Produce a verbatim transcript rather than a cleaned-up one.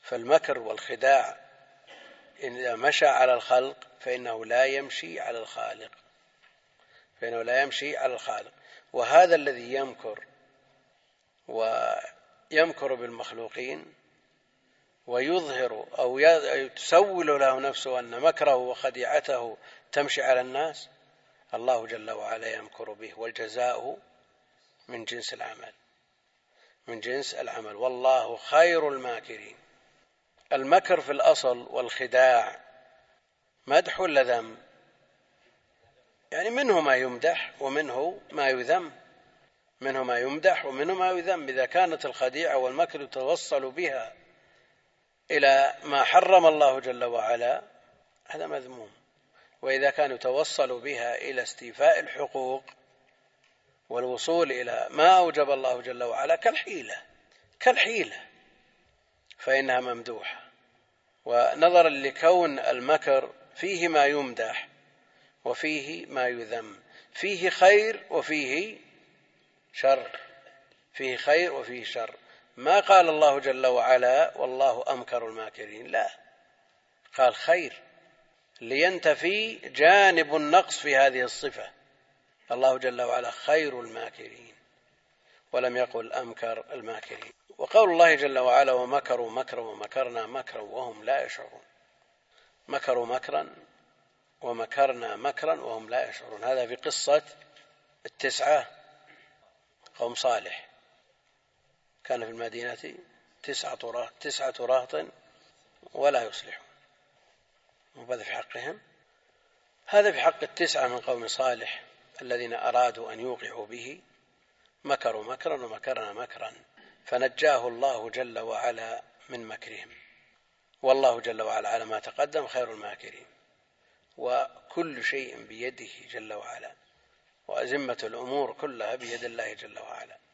فالمكر والخداع إذا مشى على الخلق فإنه لا يمشي على الخالق فإنه لا يمشي على الخالق وهذا الذي يمكر ويمكر بالمخلوقين ويظهر أو تسول له نفسه أن مكره وخديعته تمشي على الناس، الله جل وعلا يمكر به، والجزاء من جنس العمل من جنس العمل والله خير الماكرين. المكر في الأصل والخداع مدح ولا ذم؟ يعني منه ما يمدح ومنه ما يذم منه ما يمدح ومنه ما يذم. إذا كانت الخديعة والمكر يتوصل بها إلى ما حرم الله جل وعلا هذا مذموم، وإذا كان يتوصل بها إلى استيفاء الحقوق والوصول إلى ما أوجب الله جل وعلا كالحيلة كالحيلة فإنها ممدوحة. ونظرا لكون المكر فيه ما يمدح وفيه ما يذم، فيه خير وفيه شر فيه خير وفيه شر. ما قال الله جل وعلا والله أمكر الماكرين، لا، قال خير لينتفي جانب النقص في هذه الصفة. الله جل وعلا خير الماكرين ولم يقل أمكر الماكرين. وقول الله جل وعلا ومكروا مكرا ومكرنا مكرا وهم لا يشعرون، مكروا مكرا ومكرنا مكرا وهم لا يشعرون. هذا في قصة التسعة قوم صالح، كان في المدينة تسعة تسعة رهط ولا يصلحون، وهذا في حقهم. هذا في حق التسعة من قوم صالح الذين أرادوا أن يوقعوا به، مكروا مكرا ومكرنا مكرا فنجاه الله جل وعلا من مكرهم. والله جل وعلا على ما تقدم خير الماكرين، وكل شيء بيده جل وعلا، وأزمة الأمور كلها بيد الله جل وعلا.